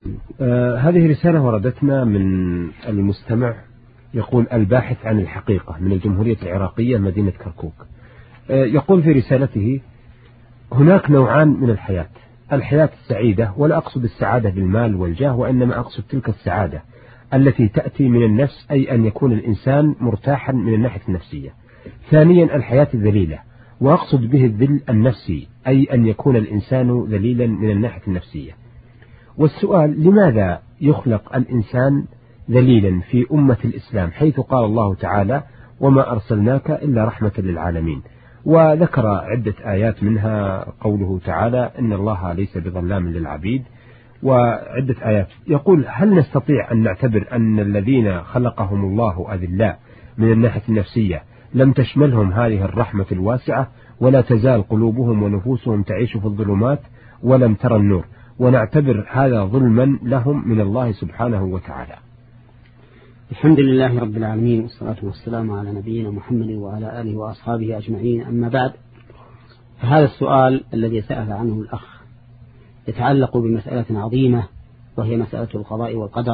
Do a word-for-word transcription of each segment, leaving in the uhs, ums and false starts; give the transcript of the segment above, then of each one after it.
آه هذه رسالة وردتنا من المستمع، يقول: الباحث عن الحقيقة من الجمهورية العراقية مدينة كركوك. آه يقول في رسالته: هناك نوعان من الحياة، الحياة السعيدة، ولا أقصد السعادة بالمال والجاه، وإنما أقصد تلك السعادة التي تأتي من النفس، أي أن يكون الإنسان مرتاحا من الناحية النفسية. ثانيا الحياة الذليلة، وأقصد به الذل النفسي، أي أن يكون الإنسان ذليلا من الناحية النفسية. والسؤال: لماذا يخلق الإنسان ذليلا في أمة الإسلام، حيث قال الله تعالى: وما أرسلناك إلا رحمة للعالمين؟ وذكر عدة آيات، منها قوله تعالى: إن الله ليس بظلام للعبيد، وعدة آيات. يقول: هل نستطيع أن نعتبر أن الذين خلقهم الله أذلاء من الناحية النفسية لم تشملهم هذه الرحمة الواسعة، ولا تزال قلوبهم ونفوسهم تعيش في الظلمات ولم ترى النور، ونعتبر هذا ظلما لهم من الله سبحانه وتعالى؟ الحمد لله رب العالمين، والصلاة والسلام على نبينا محمد وعلى آله وأصحابه أجمعين. أما بعد، فهذا السؤال الذي سأل عنه الأخ يتعلق بمسألة عظيمة، وهي مسألة القضاء والقدر،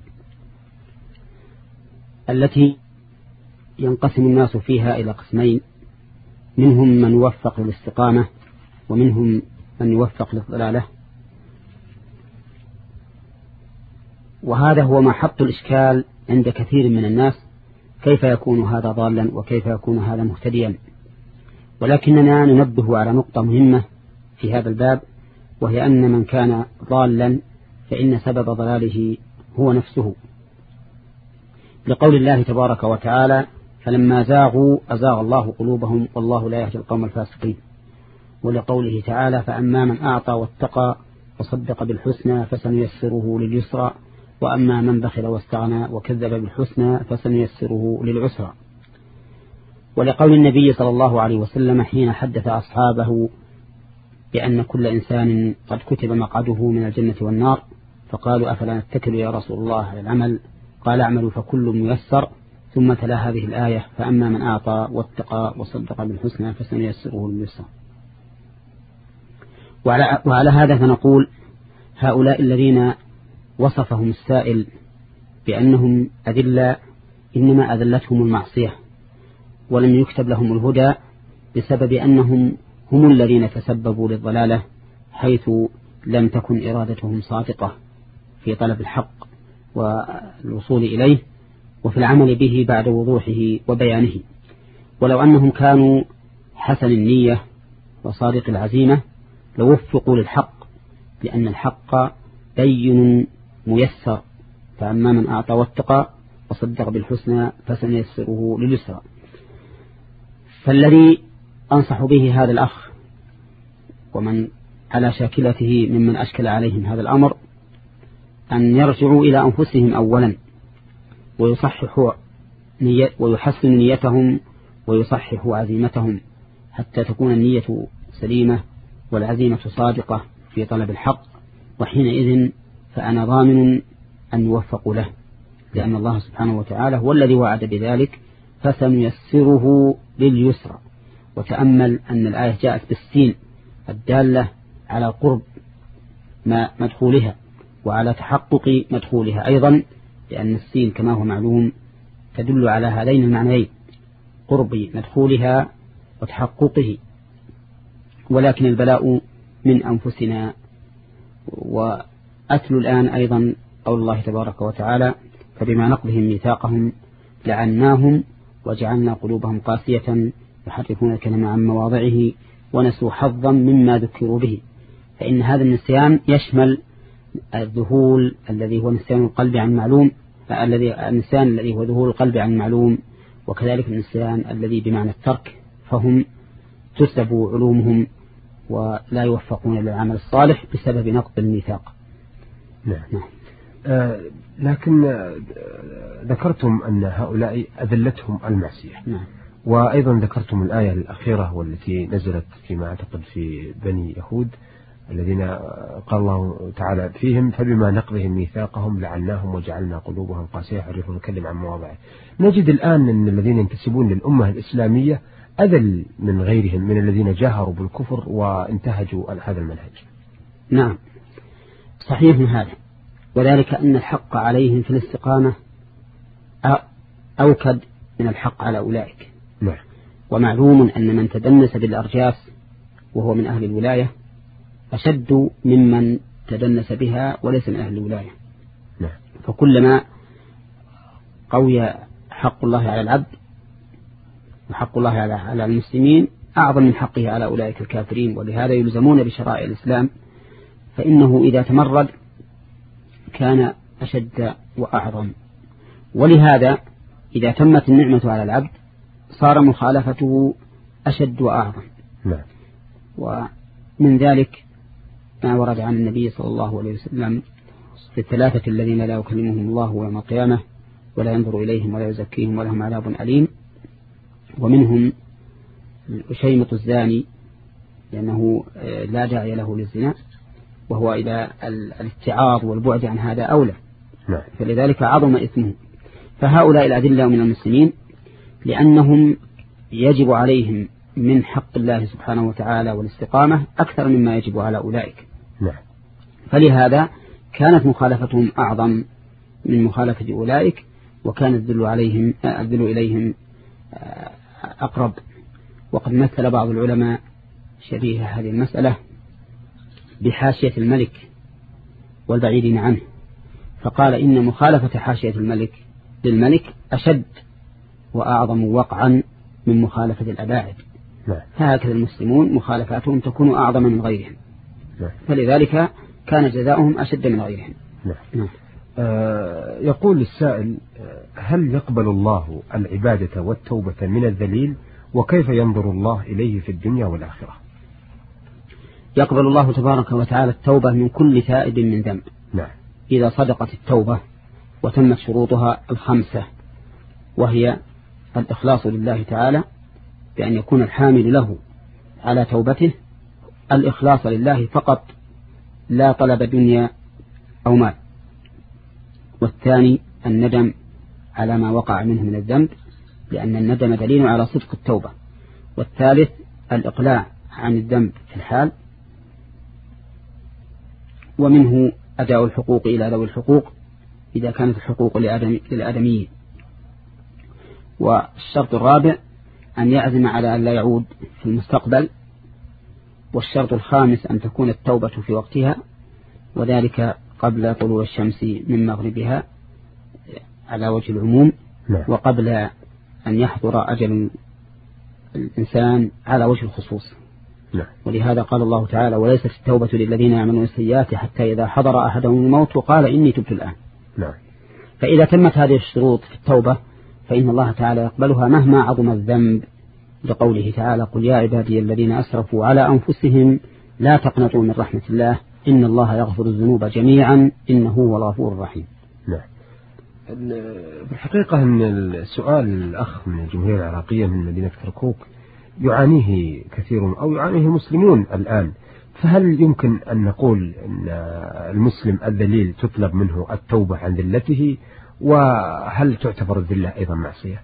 التي ينقسم الناس فيها إلى قسمين: منهم من يوفق للاستقامة، ومنهم من يوفق للضلالة. وهذا هو محط الإشكال عند كثير من الناس، كيف يكون هذا ضالا وكيف يكون هذا مهتديا. ولكننا ننبه على نقطة مهمة في هذا الباب، وهي أن من كان ضالا فإن سبب ضلاله هو نفسه، لقول الله تبارك وتعالى: فلما زاغوا أزاغ الله قلوبهم والله لا يهدي القوم الفاسقين. ولقوله تعالى: فأما من أعطى واتقى وصدق بالحسنى فسنيسره لليسرى، وأما من بخل واستغنى وكذب بالحسنى فسنيسره للعسرى. ولقول النبي صلى الله عليه وسلم حين حدث أصحابه بأن كل إنسان قد كتب مقعده من الجنة والنار، فقالوا: أفلا نتكل يا رسول الله على العمل؟ قال: اعملوا فكل ميسر. ثم تلا هذه الآية: فأما من أعطى واتقى وصدق بالحسنى فسنيسره لليسرى. وعلى, وعلى هذا فنقول: هؤلاء الذين وصفهم السائل بأنهم أذلاء إنما أذلتهم المعصية، ولم يكتب لهم الهدى بسبب أنهم هم الذين تسببوا للضلالة، حيث لم تكن إرادتهم صادقة في طلب الحق والوصول إليه وفي العمل به بعد وضوحه وبيانه. ولو أنهم كانوا حسن النية وصادق العزيمة لوفقوا للحق، لأن الحق بين ميسر. فأما من أعطى واتقى وصدق بالحسنى فسنيسره لليسرى. فالذي أنصح به هذا الأخ ومن على شاكلته ممن أشكل عليهم هذا الأمر أن يرجعوا إلى أنفسهم أولا، ويصححوا نية ويحسنوا نيتهم ويصححوا عزيمتهم، حتى تكون النية سليمة والعزيمة صادقة في طلب الحق، وحينئذ فأنا ضامن أن يوفقوا له، لأن الله سبحانه وتعالى هو الذي وعد بذلك: فسنيسره لليسرى. وتأمل أن الآية جاءت بالسين الدالة على قرب ما مدخولها وعلى تحقق مدخولها أيضا، لأن السين كما هو معلوم تدل على هذين المعنيين: قرب مدخولها وتحققه. ولكن البلاء من أنفسنا. وأتل الآن أيضا قول الله تبارك وتعالى: فبما نقضهم ميثاقهم لعناهم وجعلنا قلوبهم قاسية يحرفون الكلام عن مواضعه ونسوا حظا مما ذكروا به. فإن هذا النسيان يشمل الذهول الذي هو نسيان القلب عن معلوم، الذي النسيان الذي هو ذهول القلب عن معلوم، وكذلك النسيان الذي بمعنى الترك، فهم تسلب علومهم ولا يوفقون للعمل الصالح بسبب نقض الميثاق. نعم. نعم. آه لكن آه ذكرتم أن هؤلاء أذلتهم المعصية. نعم. وأيضا ذكرتم الآية الأخيرة والتي نزلت فيما أعتقد في بني يهود، الذين قال الله تعالى فيهم: فبما نقضهم ميثاقهم لعناهم وجعلنا قلوبهم قاسية يحرفون الكلم عن مواضعه. نجد الآن أن الذين ينتسبون للأمة الإسلامية أذل من غيرهم من الذين جاهروا بالكفر وانتهجوا هذا المنهج. نعم، صحيح هذا. وذلك أن الحق عليهم في الاستقامة أوكد من الحق على أولئك. نعم. ومعلوم أن من تدنس بالأرجاس وهو من أهل الولاية أشد ممن تدنس بها وليس من أهل الولاية. نعم. فكلما قوي حق الله على العبد وحق الله على المسلمين أعظم من حقه على أولئك الكافرين، ولهذا يلزمون بشرائع الإسلام، فإنه إذا تمرد كان أشد وأعظم. ولهذا إذا تمت النعمة على العبد صار مخالفته أشد وأعظم. نعم. ومن ذلك ما ورد عن النبي صلى الله عليه وسلم في الثلاثة الذين لا يكلمهم الله يوم القيامة ولا ينظر إليهم ولا يزكيهم ولهم عذاب أليم، ومنهم الأشيمط الزاني لأنه لا داعي له للزنا، وهو إلى الاتعاظ والبعد عن هذا أولى. نعم. فلذلك عظم إثمه. فهؤلاء الأذلة من المسلمين لأنهم يجب عليهم من حق الله سبحانه وتعالى والاستقامة أكثر مما يجب على أولئك. نعم. فلهذا كانت مخالفتهم أعظم من مخالفة أولئك، وكان الذل عليهم الذل إليهم أقرب. وقد مثل بعض العلماء شبيه هذه المسألة بحاشية الملك والبعيدين عنه، فقال إن مخالفة حاشية الملك للملك أشد وأعظم وقعا من مخالفة الأباعد. نعم. هكذا المسلمون مخالفاتهم تكون أعظم من غيرهم. نعم. فلذلك كان جزاؤهم أشد من غيرهم. نعم. نعم. آه يقول السائل: هل يقبل الله العبادة والتوبة من الذليل، وكيف ينظر الله إليه في الدنيا والآخرة؟ يقبل الله تبارك وتعالى التوبة من كل تائب من ذنب. نعم. إذا صدقت التوبة وتمت شروطها الخمسة، وهي الإخلاص لله تعالى بأن يكون الحامل له على توبته الإخلاص لله فقط لا طلب دنيا أو مال، والثاني الندم على ما وقع منه من الذنب لأن الندم دليل على صدق التوبة، والثالث الإقلاع عن الذنب في الحال، ومنه أداء الحقوق إلى ذوي الحقوق إذا كانت الحقوق للآدميين. والشرط الرابع أن يعزم على أن لا يعود في المستقبل. والشرط الخامس أن تكون التوبة في وقتها، وذلك قبل طلوع الشمس من مغربها على وجه العموم. نعم. وقبل أن يحضر أجل الإنسان على وجه الخصوص. نعم. ولهذا قال الله تعالى: وليست التوبة للذين يعملون السيئات حتى إذا حضر أحدهم الموت وقال إني تبت الآن. نعم. فإذا تمت هذه الشروط في التوبة فإن الله تعالى يقبلها مهما عظم الذنب، لقوله تعالى: قل يا عبادي الذين أسرفوا على أنفسهم لا تقنطوا من رحمة الله إن الله يغفر الذنوب جميعا إنه هو الغفور الرحيم. نعم. بالحقيقة أن السؤال الأخ من الجمهورية العراقية من مدينة كركوك يعانيه كثير أو يعانيه مسلمون الآن، فهل يمكن أن نقول أن المسلم الذليل تطلب منه التوبة عن ذلته، وهل تعتبر الذلة أيضا معصية؟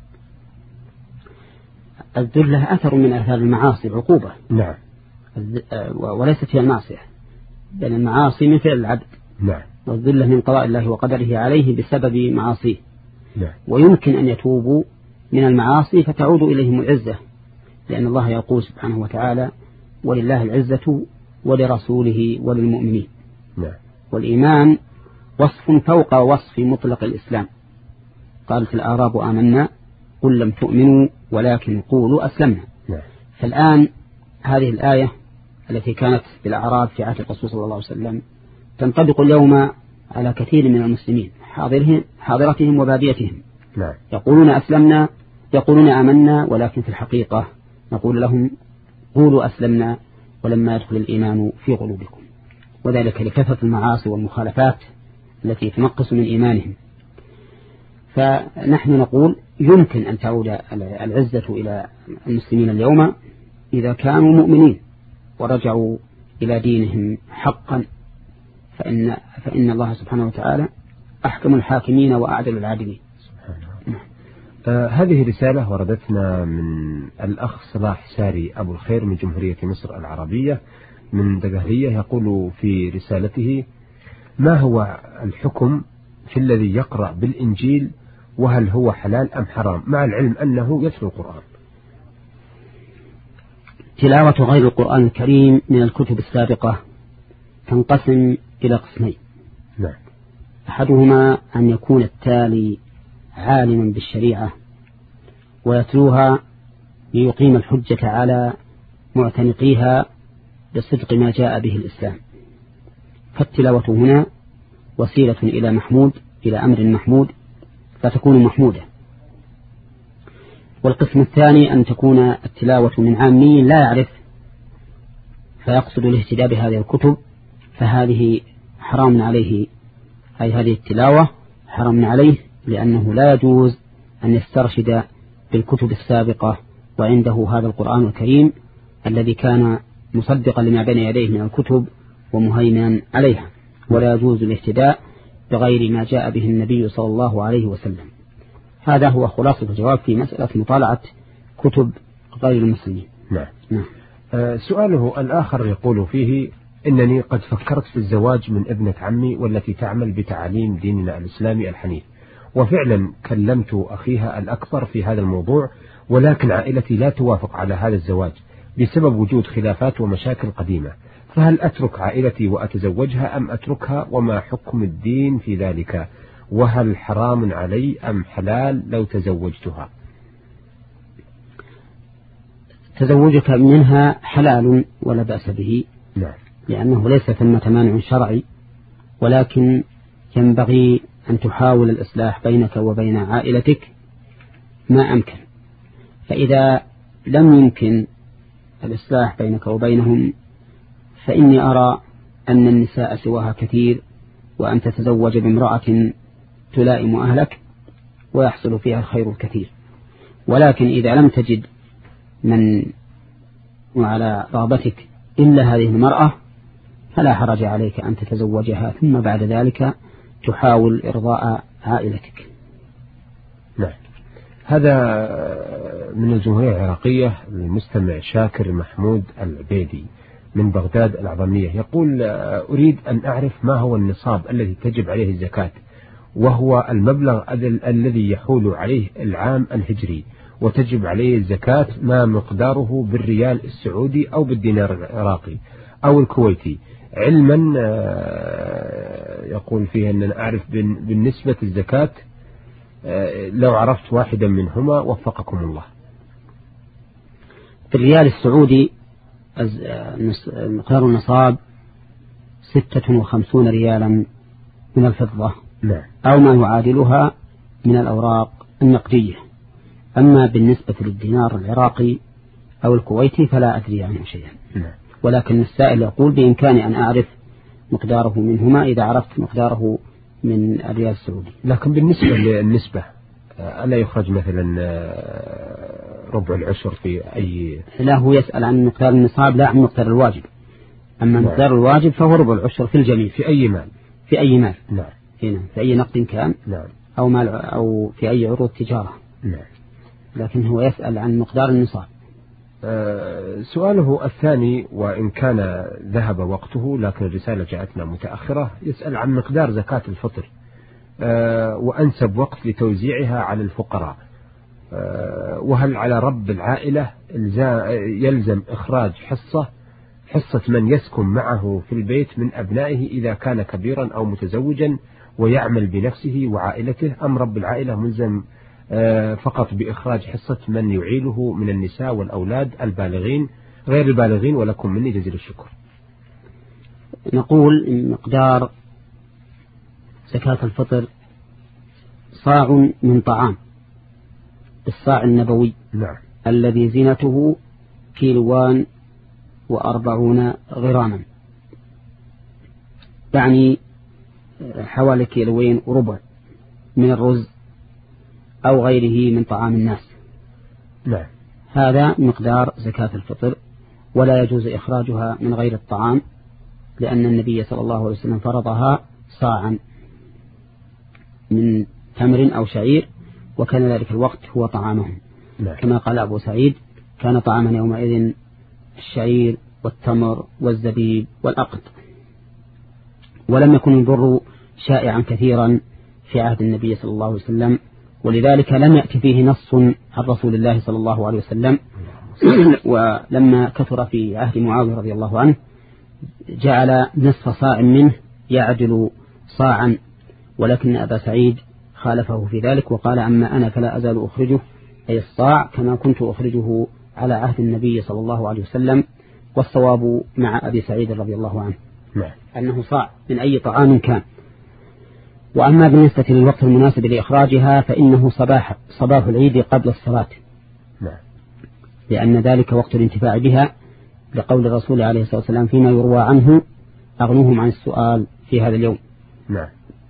الذلة أثر من أثار المعاصي العقوبة. نعم. وليست هي المعصية، بل المعاصي من فعل العبد. نعم. والذلة من قضاء الله وقدره عليه بسبب معاصيه. نعم. ويمكن أن يتوبوا من المعاصي فتعود إليهم العزة، لأن الله يقول سبحانه وتعالى: ولله العزة ولرسوله وللمؤمنين. نعم. والإيمان وصف فوق وصف مطلق الإسلام. قالت الأعراب آمنا قل لم تؤمنوا ولكن قولوا أسلمنا. نعم. فالآن هذه الآية التي كانت بالأعراب في عهد الرسول صلى الله عليه وسلم تنطبق اليوم على كثير من المسلمين حاضرهم حاضرتهم وباديتهم. نعم. يقولون أسلمنا يقولون آمنا ولكن في الحقيقة نقول لهم قولوا أسلمنا ولما يدخل الإيمان في قلوبكم، وذلك لكثرة المعاصي والمخالفات التي تنقص من إيمانهم. فنحن نقول يمكن أن تعود العزة إلى المسلمين اليوم إذا كانوا مؤمنين ورجعوا إلى دينهم حقا، فإن, فإن الله سبحانه وتعالى أحكم الحاكمين وأعدل العادلين. آه هذه رسالة وردتنا من الأخ صلاح ساري أبو الخير من جمهورية مصر العربية من دقهلية، يقول في رسالته: ما هو الحكم في الذي يقرأ بالإنجيل، وهل هو حلال أم حرام، مع العلم أنه يتلو القرآن؟ تلاوة غير القرآن الكريم من الكتب السابقة تنقسم إلى قسمين. نعم. أحدهما أن يكون التالي عالما بالشريعة ويتلوها ليقيم الحجة على معتنقيها بصدق ما جاء به الإسلام، فالتلاوة هنا وسيلة إلى محمود إلى أمر محمود فتكون محمودة. والقسم الثاني أن تكون التلاوة من عامي لا يعرف فيقصد الاهتداء بهذه الكتب، فهذه حرام عليه، أي هذه التلاوة حرام عليه، لأنه لا يجوز أن يسترشد بالكتب السابقة وعنده هذا القرآن الكريم الذي كان مصدقا لما بين يديه من الكتب ومهيمنا عليها، ولا يجوز الاهتداء بغير ما جاء به النبي صلى الله عليه وسلم. هذا هو خلاصة الجواب في مسألة مطالعة كتب غير المسلمين. نعم. نعم. آه سؤاله الآخر يقول فيه: إنني قد فكرت في الزواج من ابنة عمي والتي تعمل بتعاليم ديننا الإسلامي الحنيف، وفعلا كلمت أخيها الأكبر في هذا الموضوع، ولكن عائلتي لا توافق على هذا الزواج بسبب وجود خلافات ومشاكل قديمة، فهل أترك عائلتي وأتزوجها أم أتركها، وما حكم الدين في ذلك، وهل حرام علي أم حلال لو تزوجتها؟ تزوجك منها حلال ولا بأس به. نعم. لأنه ليس ثمة مانع شرعي، ولكن ينبغي أن تحاول الإصلاح بينك وبين عائلتك ما أمكن، فإذا لم يمكن الإصلاح بينك وبينهم فإني أرى أن النساء سواها كثير، وأن تتزوج بامرأة تلائم أهلك ويحصل فيها الخير الكثير. ولكن إذا لم تجد من وعلى رغبتك إلا هذه المرأة فلا حرج عليك أن تتزوجها، ثم بعد ذلك تحاول إرضاء عائلتك. نعم. هذا من الجمهورية العراقية المستمع شاكر محمود العبيدي من بغداد الأعظمية، يقول: أريد أن أعرف ما هو النصاب الذي تجب عليه الزكاة، وهو المبلغ الذي يحول عليه العام الهجري، وتجب عليه الزكاة ما مقداره بالريال السعودي أو بالدينار العراقي أو الكويتي، علما يقول فيه أن أنا أعرف بالنسبة الزكاة لو عرفت واحدا منهما وفقكم الله. في الريال السعودي مقدار النصاب ستة وخمسون ريالا من الفضة، نعم، أو ما يعادلها من الأوراق النقدية. أما بالنسبة للدينار العراقي أو الكويتي فلا أدري عنه شيئا، نعم. ولكن السائل يقول بإمكاني أن أعرف مقداره منهما إذا عرفت مقداره من الريال السعودي. لكن بالنسبة للنسبة ألا يخرج مثلا ربع العشر في أي؟ لا، هو يسأل عن مقدار النصاب لا عن مقدار الواجب. أما نعم. مقدار الواجب فهو ربع العشر في الجميع في أي مال، في أي مال، نعم، هنا في أي نقد كان، نعم، أو مال أو في أي عروض تجارة، نعم. لكن هو يسأل عن مقدار النصاب. أه سؤاله الثاني، وإن كان ذهب وقته لكن الرسالة جاءتنا متأخرة، يسأل عن مقدار زكاة الفطر أه وأنسب وقت لتوزيعها على الفقراء، أه وهل على رب العائلة يلزم إخراج حصة حصة من يسكن معه في البيت من أبنائه إذا كان كبيرا أو متزوجا ويعمل بنفسه وعائلته، أم رب العائلة ملزم فقط بإخراج حصة من يعيله من النساء والأولاد البالغين غير البالغين؟ ولكم مني جزيل الشكر. نقول إن مقدار زكاة الفطر صاع من طعام بالصاع النبوي، نعم، الذي زينته كيلوان وأربعون غراما، يعني حوالي كيلوين وربع من الرز أو غيره من طعام الناس. نعم. هذا مقدار زكاة الفطر، ولا يجوز إخراجها من غير الطعام، لأن النبي صلى الله عليه وسلم فرضها صاعا من تمر أو شعير، وكان ذلك الوقت هو طعامهم. نعم. كما قال أبو سعيد: كان طعاما يومئذ الشعير والتمر والزبيب والأقط. ولم يكن البر شائعا كثيرا في عهد النبي صلى الله عليه وسلم، ولذلك لم يأتي فيه نص عن رسول الله صلى الله عليه وسلم. ولما كثر في عهد معاوية رضي الله عنه جعل نصف صاع منه يعدل صاعا، ولكن أبا سعيد خالفه في ذلك وقال أما أنا فلا أزال أخرجه أي الصاع كما كنت أخرجه على عهد النبي صلى الله عليه وسلم. والصواب مع أبي سعيد رضي الله عنه أنه صاع من أي طعام كان. وأما بالنسبة للوقت المناسب لإخراجها فإنه صباح صباح العيد قبل الصلاة، لأن ذلك وقت الانتفاع بها، لقول الرسول عليه الصلاة والسلام فيما يروى عنه أغنوهم عن السؤال في هذا اليوم. نعم.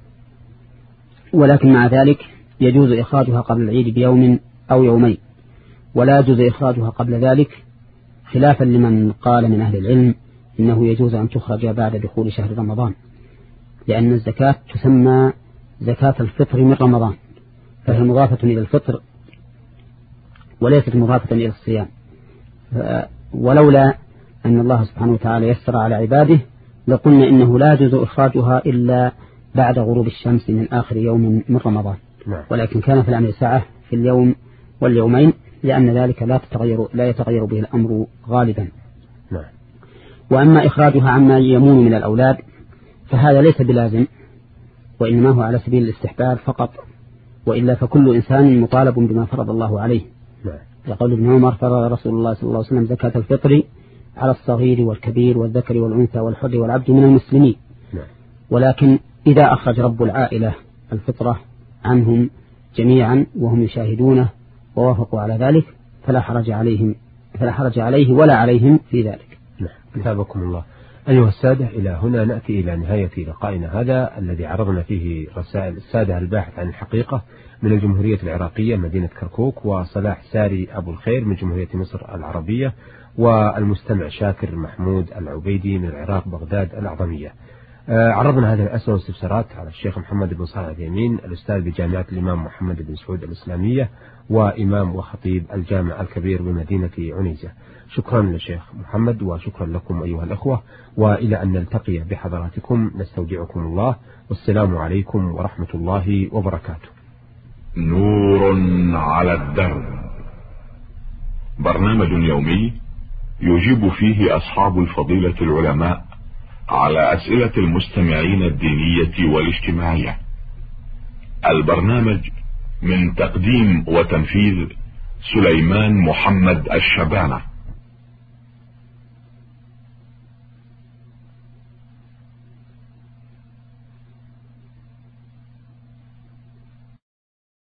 ولكن مع ذلك يجوز إخراجها قبل العيد بيوم أو يومين، ولا يجوز إخراجها قبل ذلك، خلافا لمن قال من أهل العلم إنه يجوز أن تخرج بعد دخول شهر رمضان، لأن الزكاة تسمى زكاة الفطر من رمضان، فهي مضافة إلى الفطر وليست مضافة إلى الصيام. ولولا أن الله سبحانه وتعالى يسر على عباده لقلنا إنه لا يجوز إخراجها إلا بعد غروب الشمس من آخر يوم من رمضان، ولكن كان في الأمر ساعة في اليوم واليومين، لأن ذلك لا تتغير لا يتغير به الأمر غالبا. وأما إخراجها عما يمون من الأولاد فهذا ليس بلازم، وإنما هو على سبيل الاستحباب فقط، وإلا فكل إنسان مطالب بما فرض الله عليه. يقول ابن عمر فرض رسول الله صلى الله عليه وسلم زكاة الفطر على الصغير والكبير والذكر والأنثى والحر والعبد من المسلمين، ولكن إذا أخرج رب العائلة الفطرة عنهم جميعا وهم يشاهدونه ووافقوا على ذلك فلا حرج عليهم فلا حرج عليه ولا عليهم في ذلك. أثابكم الله. أيها السادة، إلى هنا نأتي إلى نهاية لقائنا هذا الذي عرضنا فيه رسائل السادة الباحث عن الحقيقة من الجمهورية العراقية مدينة كركوك، وصلاح ساري أبو الخير من جمهورية مصر العربية، والمستمع شاكر محمود العبيدي من العراق بغداد الأعظمية. عرضنا هذه الأسئلة والاستفسارات على الشيخ محمد بن صالح اليمين، الأستاذ بجامعة الإمام محمد بن سعود الإسلامية وإمام وخطيب الجامع الكبير بمدينة عنيزة. شكرا للشيخ محمد وشكرا لكم أيها الأخوة، وإلى أن نلتقي بحضراتكم نستودعكم الله، والسلام عليكم ورحمة الله وبركاته. نور على الدرب، برنامج يومي يجيب فيه أصحاب الفضيلة العلماء على أسئلة المستمعين الدينية والاجتماعية. البرنامج من تقديم وتنفيذ سليمان محمد الشبانة.